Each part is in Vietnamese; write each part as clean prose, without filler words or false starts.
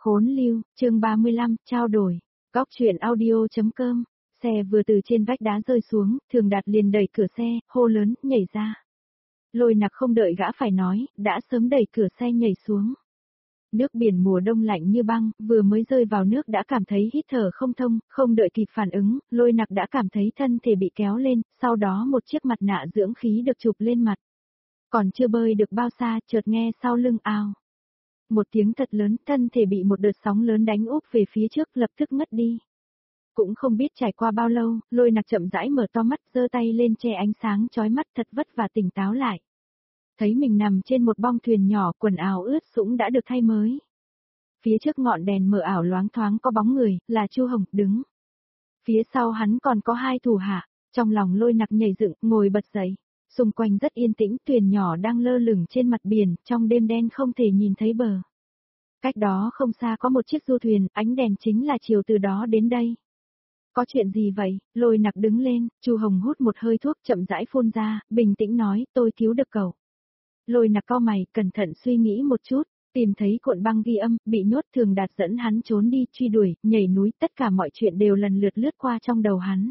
Khốn lưu, chương 35, trao đổi. Góc truyện audio.com. Xe vừa từ trên vách đá rơi xuống, Thường Đạt liền đẩy cửa xe, hô lớn, nhảy ra. Lôi Nặc không đợi gã phải nói, đã sớm đẩy cửa xe nhảy xuống. Nước biển mùa đông lạnh như băng, vừa mới rơi vào nước đã cảm thấy hít thở không thông, không đợi kịp phản ứng, Lôi Nặc đã cảm thấy thân thể bị kéo lên, sau đó một chiếc mặt nạ dưỡng khí được chụp lên mặt. Còn chưa bơi được bao xa, chợt nghe sau lưng ào. Một tiếng thật lớn, thân thể bị một đợt sóng lớn đánh úp về phía trước, lập tức ngất đi. Cũng không biết trải qua bao lâu, Lôi Nặc chậm rãi mở to mắt, giơ tay lên che ánh sáng chói mắt, thật vất vả tỉnh táo lại. Thấy mình nằm trên một bong thuyền nhỏ, quần áo ướt sũng đã được thay mới. Phía trước ngọn đèn mờ ảo loáng thoáng có bóng người, là Chu Hồng, đứng. Phía sau hắn còn có hai thủ hạ, trong lòng Lôi Nặc nhảy dựng, ngồi bật dậy. Xung quanh rất yên tĩnh, thuyền nhỏ đang lơ lửng trên mặt biển, trong đêm đen không thể nhìn thấy bờ. Cách đó không xa có một chiếc du thuyền, ánh đèn chính là chiều từ đó đến đây. Có chuyện gì vậy? Lôi Nặc đứng lên, Chu Hồng hút một hơi thuốc chậm rãi phun ra, bình tĩnh nói, tôi cứu được cậu. Lôi Nặc cau mày, cẩn thận suy nghĩ một chút, tìm thấy cuộn băng ghi âm, bị nhốt. Thường Đạt dẫn hắn trốn đi, truy đuổi, nhảy núi, tất cả mọi chuyện đều lần lượt lướt qua trong đầu hắn.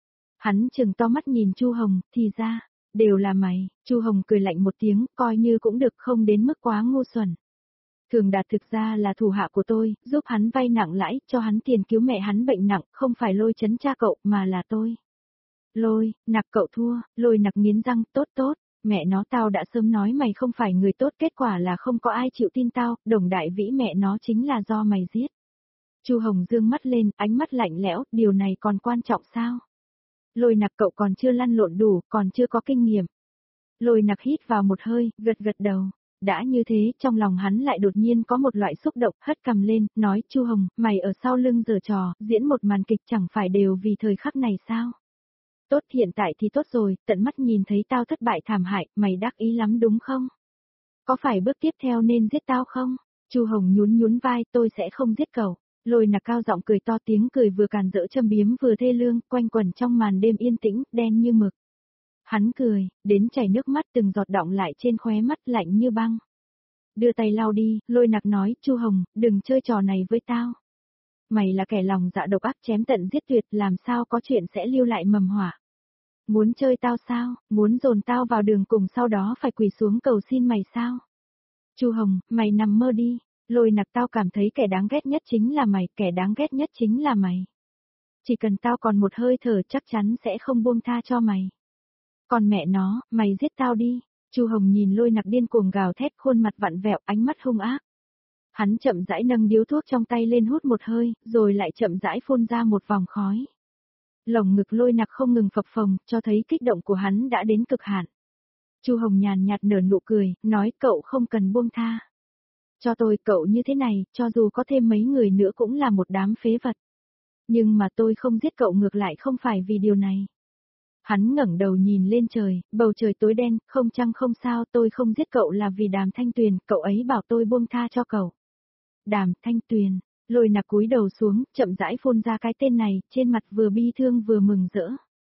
Hắn trừng to mắt nhìn Chu Hồng, thì ra, đều là mày. Chu Hồng cười lạnh một tiếng, coi như cũng được, không đến mức quá ngu xuẩn. Thường Đạt thực ra là thủ hạ của tôi, giúp hắn vay nặng lãi, cho hắn tiền cứu mẹ hắn bệnh nặng, không phải Lôi trấn cha cậu, mà là tôi. Lôi, Nặc cậu thua. Lôi Nặc nghiến răng, tốt tốt, mẹ nó tao đã sớm nói mày không phải người tốt, kết quả là không có ai chịu tin tao, Đồng Đại Vĩ mẹ nó chính là do mày giết. Chu Hồng dương mắt lên, ánh mắt lạnh lẽo, điều này còn quan trọng sao? Lôi Nặc cậu còn chưa lăn lộn đủ, còn chưa có kinh nghiệm. Lôi Nặc hít vào một hơi, gật gật đầu. Đã như thế, trong lòng hắn lại đột nhiên có một loại xúc động, hất cằm lên, nói, Chu Hồng, mày ở sau lưng giở trò, diễn một màn kịch chẳng phải đều vì thời khắc này sao? Tốt, hiện tại thì tốt rồi, tận mắt nhìn thấy tao thất bại thảm hại, mày đắc ý lắm đúng không? Có phải bước tiếp theo nên giết tao không? Chu Hồng nhún nhún vai, tôi sẽ không giết cậu. Lôi Nặc cao giọng cười to, tiếng cười vừa càn rỡ châm biếm vừa thê lương, quanh quẩn trong màn đêm yên tĩnh, đen như mực. Hắn cười, đến chảy nước mắt từng giọt đọng lại trên khóe mắt, lạnh như băng. Đưa tay lau đi, Lôi Nặc nói, Chu Hồng, đừng chơi trò này với tao. Mày là kẻ lòng dạ độc ác, chém tận giết tuyệt, làm sao có chuyện sẽ lưu lại mầm họa. Muốn chơi tao sao, muốn dồn tao vào đường cùng sau đó phải quỳ xuống cầu xin mày sao? Chu Hồng, mày nằm mơ đi. Lôi Nặc, tao cảm thấy kẻ đáng ghét nhất chính là mày, kẻ đáng ghét nhất chính là mày. Chỉ cần tao còn một hơi thở chắc chắn sẽ không buông tha cho mày. Còn mẹ nó, mày giết tao đi. Chu Hồng nhìn Lôi Nặc điên cuồng gào thét, khuôn mặt vặn vẹo, ánh mắt hung ác. Hắn chậm rãi nâng điếu thuốc trong tay lên hút một hơi, rồi lại chậm rãi phun ra một vòng khói. Lồng ngực Lôi Nặc không ngừng phập phồng, cho thấy kích động của hắn đã đến cực hạn. Chu Hồng nhàn nhạt nở nụ cười, nói, cậu không cần buông tha. Cho tôi, cậu như thế này, cho dù có thêm mấy người nữa cũng là một đám phế vật. Nhưng mà tôi không giết cậu, ngược lại không phải vì điều này. Hắn ngẩng đầu nhìn lên trời, bầu trời tối đen, không trăng không sao, tôi không giết cậu là vì Đàm Thanh Tuyền, cậu ấy bảo tôi buông tha cho cậu. Đàm Thanh Tuyền. Lôi Nặc cúi đầu xuống, chậm rãi phun ra cái tên này, trên mặt vừa bi thương vừa mừng rỡ.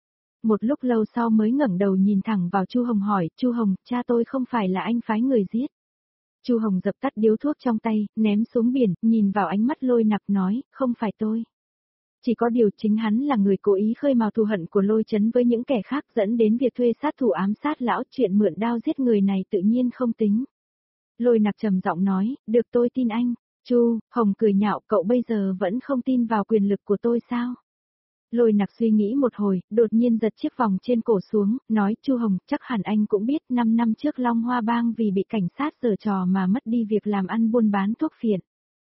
Một lúc lâu sau mới ngẩng đầu nhìn thẳng vào Chu Hồng hỏi, Chu Hồng, cha tôi không phải là anh phái người giết. Chu Hồng dập tắt điếu thuốc trong tay, ném xuống biển, nhìn vào ánh mắt Lôi Nặc nói, không phải tôi. Chỉ có điều chính hắn là người cố ý khơi mào thù hận của Lôi Trấn với những kẻ khác, dẫn đến việc thuê sát thủ ám sát lão, chuyện mượn đao giết người này tự nhiên không tính. Lôi Nặc trầm giọng nói, được, tôi tin anh. Chu Hồng cười nhạo, cậu bây giờ vẫn không tin vào quyền lực của tôi sao? Lôi Nặc suy nghĩ một hồi, đột nhiên giật chiếc vòng trên cổ xuống, nói, Chu Hồng, chắc hẳn anh cũng biết 5 năm trước Long Hoa Bang vì bị cảnh sát giở trò mà mất đi việc làm ăn buôn bán thuốc phiện.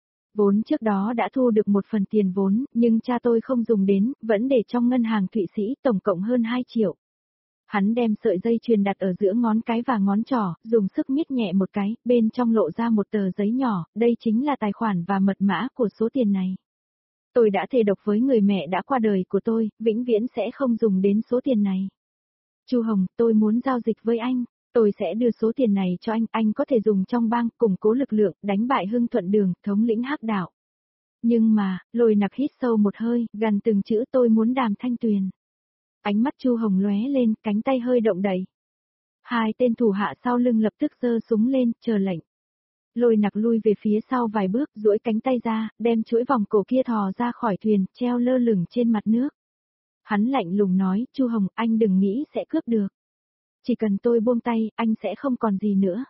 Vốn trước đó đã thu được một phần tiền vốn, nhưng cha tôi không dùng đến, vẫn để trong ngân hàng Thụy Sĩ, tổng cộng hơn 2 triệu. Hắn đem sợi dây chuyền đặt ở giữa ngón cái và ngón trỏ, dùng sức miết nhẹ một cái, bên trong lộ ra một tờ giấy nhỏ, đây chính là tài khoản và mật mã của số tiền này. Tôi đã thề độc với người mẹ đã qua đời của tôi, vĩnh viễn sẽ không dùng đến số tiền này. Chu Hồng, tôi muốn giao dịch với anh, tôi sẽ đưa số tiền này cho anh có thể dùng trong bang, củng cố lực lượng, đánh bại Hưng Thuận Đường, thống lĩnh hắc đạo. Nhưng mà, Lôi Nặc hít sâu một hơi, gần từng chữ, tôi muốn Đàm Thanh Tuyền. Ánh mắt Chu Hồng lóe lên, cánh tay hơi động đậy. Hai tên thủ hạ sau lưng lập tức giơ súng lên, chờ lệnh. Lôi Nặc lui về phía sau vài bước, duỗi cánh tay ra, đem chuỗi vòng cổ kia thò ra khỏi thuyền, treo lơ lửng trên mặt nước. Hắn lạnh lùng nói, Chu Hồng, anh đừng nghĩ sẽ cướp được. Chỉ cần tôi buông tay, anh sẽ không còn gì nữa.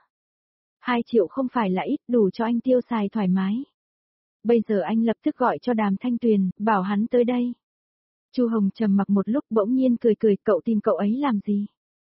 2 triệu không phải là ít, đủ cho anh tiêu xài thoải mái. Bây giờ anh lập tức gọi cho Đàm Thanh Tuyền, bảo hắn tới đây. Chu Hồng trầm mặc một lúc bỗng nhiên cười cười, cậu tìm cậu ấy làm gì?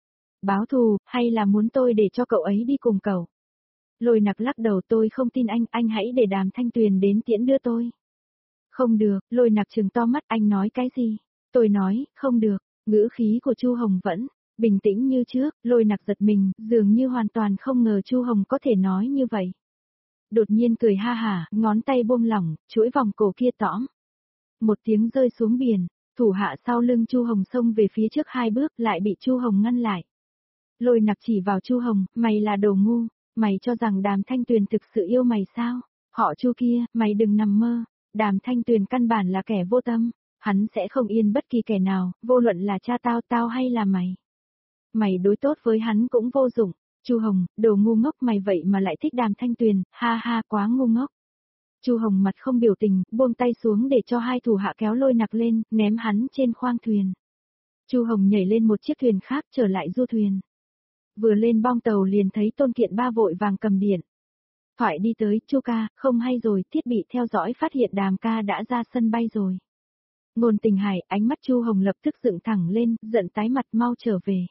Báo thù, hay là muốn tôi để cho cậu ấy đi cùng cậu? Lôi Nặc lắc đầu, tôi không tin anh hãy để Đàm Thanh Tuyền đến tiễn đưa tôi. Không được, Lôi Nặc trừng to mắt, anh nói cái gì? Tôi nói, không được, ngữ khí của Chu Hồng vẫn bình tĩnh như trước. Lôi Nặc giật mình, dường như hoàn toàn không ngờ Chu Hồng có thể nói như vậy. Đột nhiên cười ha hả, ngón tay buông lỏng, chuỗi vòng cổ kia tõm. Một tiếng rơi xuống biển, thủ hạ sau lưng Chu Hồng xông về phía trước 2 bước, lại bị Chu Hồng ngăn lại. Lôi Nặc chỉ vào Chu Hồng, mày là đồ ngu, mày cho rằng Đàm Thanh Tuyền thực sự yêu mày sao? Họ Chu kia, mày đừng nằm mơ, Đàm Thanh Tuyền căn bản là kẻ vô tâm, hắn sẽ không yên bất kỳ kẻ nào, vô luận là cha tao hay là mày. Mày đối tốt với hắn cũng vô dụng. Chu Hồng, đồ ngu ngốc, mày vậy mà lại thích Đàm Thanh Tuyền, ha ha, quá ngu ngốc. Chu Hồng mặt không biểu tình, buông tay xuống để cho 2 thủ hạ kéo Lôi Nặc lên, ném hắn trên khoang thuyền. Chu Hồng nhảy lên một chiếc thuyền khác trở lại du thuyền. Vừa lên bong tàu liền thấy Tôn Kiện Ba vội vàng cầm điện thoại đi tới, Chu ca, không hay rồi, thiết bị theo dõi phát hiện Đàm ca đã ra sân bay rồi. Ngôn Tình Hải, ánh mắt Chu Hồng lập tức dựng thẳng lên, giận tái mặt, mau trở về.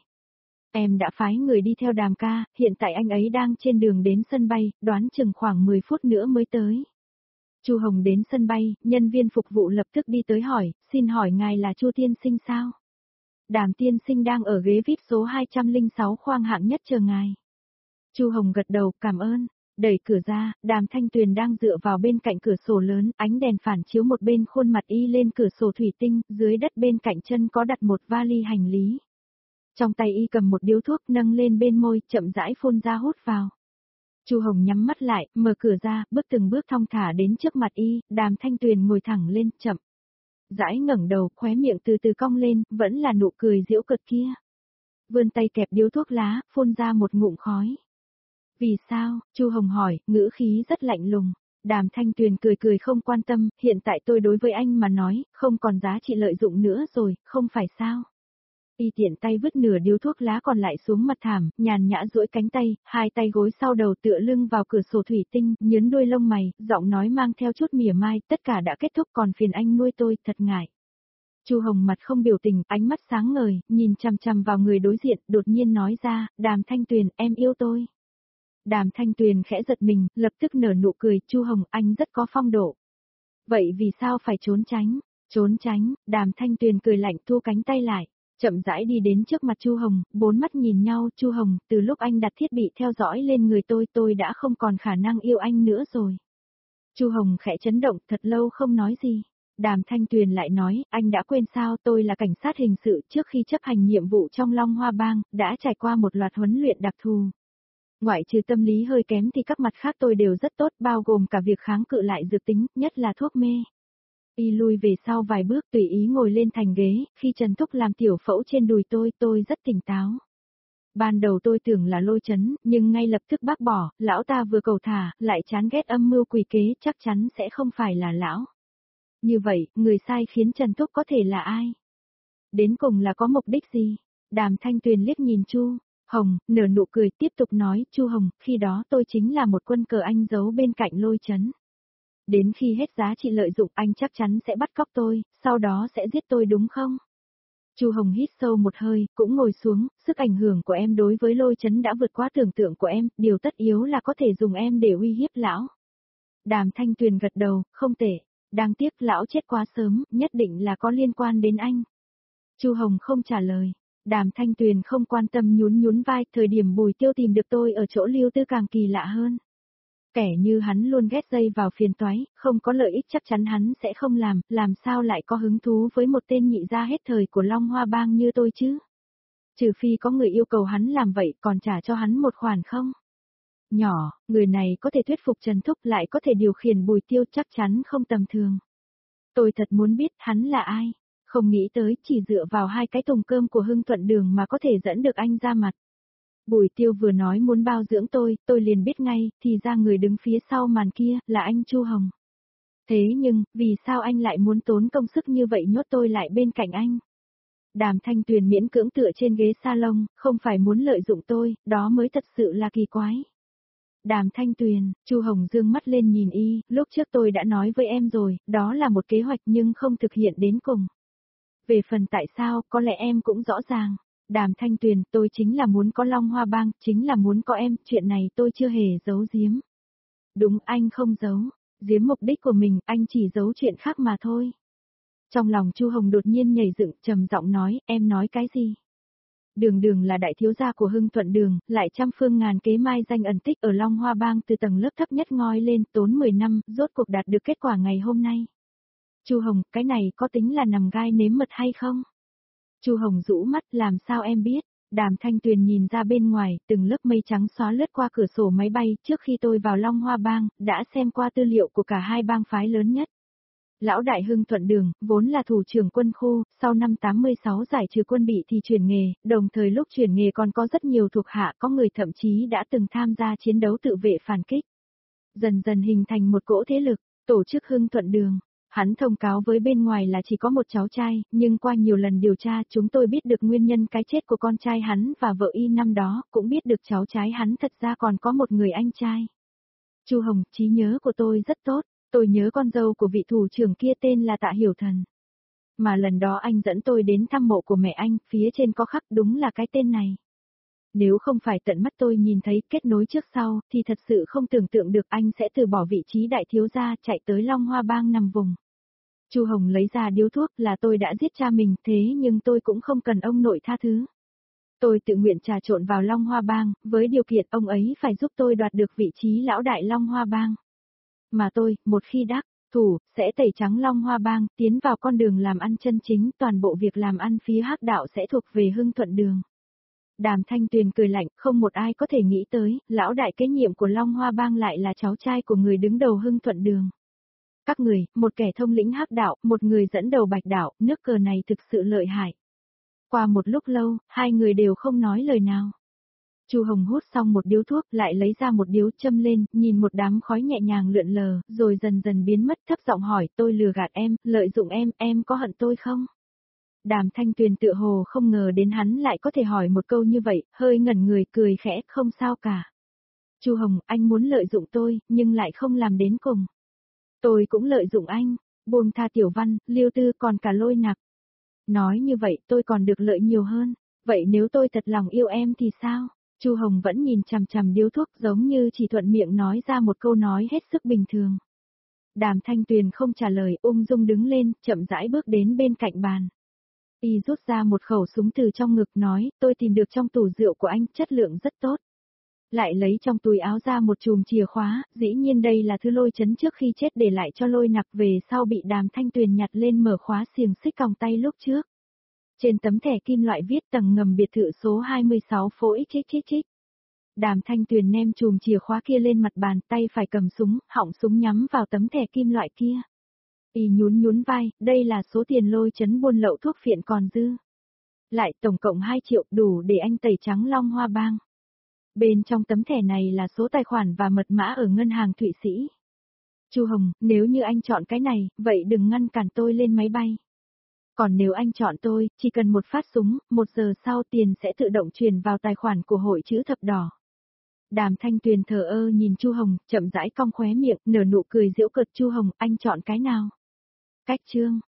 Em đã phái người đi theo Đàm ca, hiện tại anh ấy đang trên đường đến sân bay, đoán chừng khoảng 10 phút nữa mới tới. Chu Hồng đến sân bay, nhân viên phục vụ lập tức đi tới hỏi, xin hỏi ngài là Chu tiên sinh sao? Đàm tiên sinh đang ở ghế VIP số 206 khoang hạng nhất chờ ngài. Chu Hồng gật đầu, cảm ơn. Đẩy cửa ra, Đàm Thanh Tuyền đang dựa vào bên cạnh cửa sổ lớn, ánh đèn phản chiếu một bên khuôn mặt y lên cửa sổ thủy tinh, dưới đất bên cạnh chân có đặt một vali hành lý. Trong tay y cầm một điếu thuốc nâng lên bên môi, chậm rãi phun ra hút vào. Chu Hồng nhắm mắt lại, mở cửa ra, bước từng bước thong thả đến trước mặt y, Đàm Thanh Tuyền ngồi thẳng lên, chậm rãi ngẩng đầu, khóe miệng từ từ cong lên, vẫn là nụ cười giễu cợt kia. Vươn tay kẹp điếu thuốc lá, phun ra một ngụm khói. Vì sao? Chu Hồng hỏi, ngữ khí rất lạnh lùng. Đàm Thanh Tuyền cười cười không quan tâm, hiện tại tôi đối với anh mà nói, không còn giá trị lợi dụng nữa rồi, không phải sao? Y tiện tay vứt nửa điếu thuốc lá còn lại xuống mặt thảm, nhàn nhã duỗi cánh tay, 2 tay gối sau đầu tựa lưng vào cửa sổ thủy tinh, nhớn đuôi lông mày, giọng nói mang theo chút mỉa mai, tất cả đã kết thúc còn phiền anh nuôi tôi, thật ngại. Chu Hồng mặt không biểu tình, ánh mắt sáng ngời, nhìn chằm chằm vào người đối diện, đột nhiên nói ra, Đàm Thanh Tuyền, em yêu tôi. Đàm Thanh Tuyền khẽ giật mình, lập tức nở nụ cười, Chu Hồng, anh rất có phong độ. Vậy vì sao phải trốn tránh? Trốn tránh, Đàm Thanh Tuyền cười lạnh thu cánh tay lại, chậm rãi đi đến trước mặt Chu Hồng, 4 mắt nhìn nhau, Chu Hồng, từ lúc anh đặt thiết bị theo dõi lên người tôi đã không còn khả năng yêu anh nữa rồi. Chu Hồng khẽ chấn động, thật lâu không nói gì. Đàm Thanh Tuyền lại nói, anh đã quên sao, tôi là cảnh sát hình sự, trước khi chấp hành nhiệm vụ trong Long Hoa Bang, đã trải qua một loạt huấn luyện đặc thù. Ngoại trừ tâm lý hơi kém thì các mặt khác tôi đều rất tốt, bao gồm cả việc kháng cự lại dược tính, nhất là thuốc mê. Y lui về sau vài bước tùy ý ngồi lên thành ghế, khi Trần Thúc làm tiểu phẫu trên đùi tôi rất tỉnh táo. Ban đầu tôi tưởng là Lôi Chấn, nhưng ngay lập tức bác bỏ, lão ta vừa cầu thả, lại chán ghét âm mưu quỷ kế, chắc chắn sẽ không phải là lão. Như vậy, người sai khiến Trần Thúc có thể là ai? Đến cùng là có mục đích gì? Đàm Thanh Tuyền liếc nhìn Chu Hồng, nở nụ cười tiếp tục nói, Chu Hồng, khi đó tôi chính là một quân cờ anh giấu bên cạnh Lôi Chấn. Đến khi hết giá trị lợi dụng anh chắc chắn sẽ bắt cóc tôi, sau đó sẽ giết tôi đúng không? Chu Hồng hít sâu một hơi, cũng ngồi xuống, sức ảnh hưởng của em đối với Lôi Chấn đã vượt quá tưởng tượng của em, điều tất yếu là có thể dùng em để uy hiếp lão. Đàm Thanh Tuyền gật đầu, không tệ, đáng tiếc lão chết quá sớm, nhất định là có liên quan đến anh. Chu Hồng không trả lời. Đàm Thanh Tuyền không quan tâm nhún vai, thời điểm Bùi Tiêu tìm được tôi ở chỗ Lưu Tư càng kỳ lạ hơn. Kẻ như hắn luôn ghét dây vào phiền toái, không có lợi ích chắc chắn hắn sẽ không làm sao lại có hứng thú với một tên nhị gia hết thời của Long Hoa Bang như tôi chứ? Trừ phi có người yêu cầu hắn làm vậy còn trả cho hắn một khoản không? Nhỏ, người này có thể thuyết phục Trần Thúc lại có thể điều khiển Bùi Tiêu chắc chắn không tầm thường. Tôi thật muốn biết hắn là ai. Không nghĩ tới chỉ dựa vào 2 cái thùng cơm của Hưng Thuận Đường mà có thể dẫn được anh ra mặt. Bùi Tiêu vừa nói muốn bao dưỡng tôi liền biết ngay, thì ra người đứng phía sau màn kia, là anh Chu Hồng. Thế nhưng, vì sao anh lại muốn tốn công sức như vậy nhốt tôi lại bên cạnh anh? Đàm Thanh Tuyền miễn cưỡng tựa trên ghế salon, không phải muốn lợi dụng tôi, đó mới thật sự là kỳ quái. Đàm Thanh Tuyền, Chu Hồng dương mắt lên nhìn y, lúc trước tôi đã nói với em rồi, đó là một kế hoạch nhưng không thực hiện đến cùng. Về phần tại sao, có lẽ em cũng rõ ràng. Đàm Thanh Tuyền, tôi chính là muốn có Long Hoa Bang, chính là muốn có em, chuyện này tôi chưa hề giấu giếm. Đúng, anh không giấu, giếm mục đích của mình, anh chỉ giấu chuyện khác mà thôi. Trong lòng Chu Hồng đột nhiên nhảy dựng, trầm giọng nói, em nói cái gì? Đường Đường là đại thiếu gia của Hưng Thuận Đường, lại trăm phương ngàn kế mai danh ẩn tích ở Long Hoa Bang từ tầng lớp thấp nhất ngoi lên, tốn 10 năm, rốt cuộc đạt được kết quả ngày hôm nay. Chu Hồng, cái này có tính là nằm gai nếm mật hay không? Chu Hồng rũ mắt, làm sao em biết? Đàm Thanh Tuyền nhìn ra bên ngoài, từng lớp mây trắng xóa lướt qua cửa sổ máy bay, trước khi tôi vào Long Hoa Bang, đã xem qua tư liệu của cả hai bang phái lớn nhất. Lão đại Hưng Thuận Đường, vốn là thủ trưởng quân khu, sau năm 86 giải trừ quân bị thì chuyển nghề, đồng thời lúc chuyển nghề còn có rất nhiều thuộc hạ, có người thậm chí đã từng tham gia chiến đấu tự vệ phản kích. Dần dần hình thành một cỗ thế lực, tổ chức Hưng Thuận Đường. Hắn thông cáo với bên ngoài là chỉ có một cháu trai, nhưng qua nhiều lần điều tra chúng tôi biết được nguyên nhân cái chết của con trai hắn và vợ y năm đó, cũng biết được cháu trai hắn thật ra còn có một người anh trai. Chu Hồng, trí nhớ của tôi rất tốt, tôi nhớ con dâu của vị thủ trưởng kia tên là Tạ Hiểu Thần. Mà lần đó anh dẫn tôi đến thăm mộ của mẹ anh, phía trên có khắc đúng là cái tên này. Nếu không phải tận mắt tôi nhìn thấy kết nối trước sau, thì thật sự không tưởng tượng được anh sẽ từ bỏ vị trí đại thiếu gia chạy tới Long Hoa Bang nằm vùng. Chu Hồng lấy ra điếu thuốc, là tôi đã giết cha mình, thế nhưng tôi cũng không cần ông nội tha thứ. Tôi tự nguyện trà trộn vào Long Hoa Bang, với điều kiện ông ấy phải giúp tôi đoạt được vị trí lão đại Long Hoa Bang. Mà tôi, một khi đắc thủ, sẽ tẩy trắng Long Hoa Bang, tiến vào con đường làm ăn chân chính, toàn bộ việc làm ăn phía hắc đạo sẽ thuộc về Hưng Thuận Đường. Đàm Thanh Tuyền cười lạnh, không một ai có thể nghĩ tới, lão đại kế nhiệm của Long Hoa Bang lại là cháu trai của người đứng đầu Hưng Thuận Đường. Các người, một kẻ thông lĩnh hắc đạo, một người dẫn đầu bạch đạo, nước cờ này thực sự lợi hại. Qua một lúc lâu, hai người đều không nói lời nào. Chu Hồng hút xong một điếu thuốc, lại lấy ra một điếu châm lên, nhìn một đám khói nhẹ nhàng lượn lờ, rồi dần dần biến mất, thấp giọng hỏi, tôi lừa gạt em, lợi dụng em có hận tôi không? Đàm Thanh Tuyền tựa hồ không ngờ đến hắn lại có thể hỏi một câu như vậy, hơi ngẩn người cười khẽ, không sao cả. Chu Hồng, anh muốn lợi dụng tôi, nhưng lại không làm đến cùng. Tôi cũng lợi dụng anh, buông tha Tiểu Văn, Liêu Tư còn cả Lôi Nặc. Nói như vậy tôi còn được lợi nhiều hơn, vậy nếu tôi thật lòng yêu em thì sao? Chu Hồng vẫn nhìn chằm chằm điếu thuốc giống như chỉ thuận miệng nói ra một câu nói hết sức bình thường. Đàm Thanh Tuyền không trả lời, ung dung đứng lên, chậm rãi bước đến bên cạnh bàn. Y rút ra một khẩu súng từ trong ngực nói, tôi tìm được trong tủ rượu của anh, chất lượng rất tốt. Lại lấy trong túi áo ra một chùm chìa khóa, dĩ nhiên đây là thứ Lôi Chấn trước khi chết để lại cho Lôi Nặc, về sau bị Đàm Thanh Tuyền nhặt lên mở khóa xiềng xích còng tay lúc trước. Trên tấm thẻ kim loại viết tầng ngầm biệt thự số 26 phố XXXX. Đàm Thanh Tuyền ném chùm chìa khóa kia lên mặt bàn, tay phải cầm súng, họng súng nhắm vào tấm thẻ kim loại kia. Y nhún vai, đây là số tiền Lôi Chấn buôn lậu thuốc phiện còn dư. Lại tổng cộng 2 triệu, đủ để anh tẩy trắng Long Hoa Bang. Bên trong tấm thẻ này là số tài khoản và mật mã ở ngân hàng Thụy Sĩ. Chu Hồng, nếu như anh chọn cái này, vậy đừng ngăn cản tôi lên máy bay. Còn nếu anh chọn tôi, chỉ cần một phát súng, 1 giờ sau tiền sẽ tự động truyền vào tài khoản của Hội Chữ Thập Đỏ. Đàm Thanh Tuyền thờ ơ nhìn Chu Hồng, chậm rãi cong khóe miệng, nở nụ cười giễu cợt. Chu Hồng, anh chọn cái nào? Cách chương.